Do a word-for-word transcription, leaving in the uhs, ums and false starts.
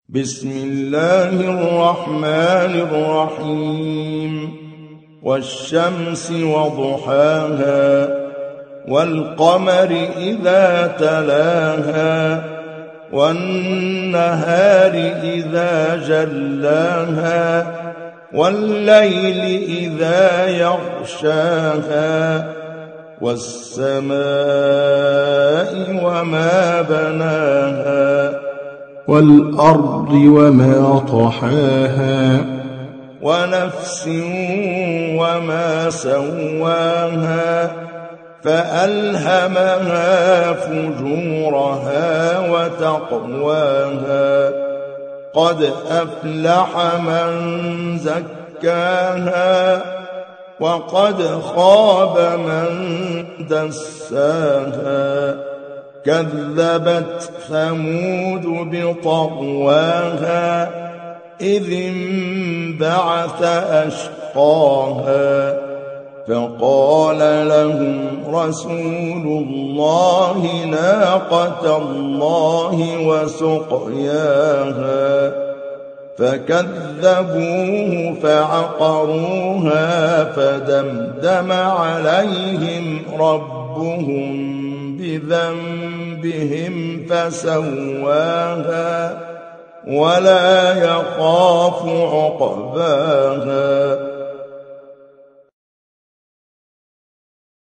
بسم الله الرحمن الرحيم والشمس وضحاها والقمر إذا تلاها والنهار إذا جلاها والليل إذا يغشاها والسماء وما بناها والأرض وما طحاها ونفس وما سواها فألهمها فجورها وتقواها قد أفلح من زكاها وقد خاب من دساها كذبت ثمود بطغواها إذ انبعث أشقاها فقال لهم رسول الله ناقة الله وسقياها فكذبوه فعقروها فدمدم عليهم ربهم بذنبهم فسواها ولا يخاف عقباها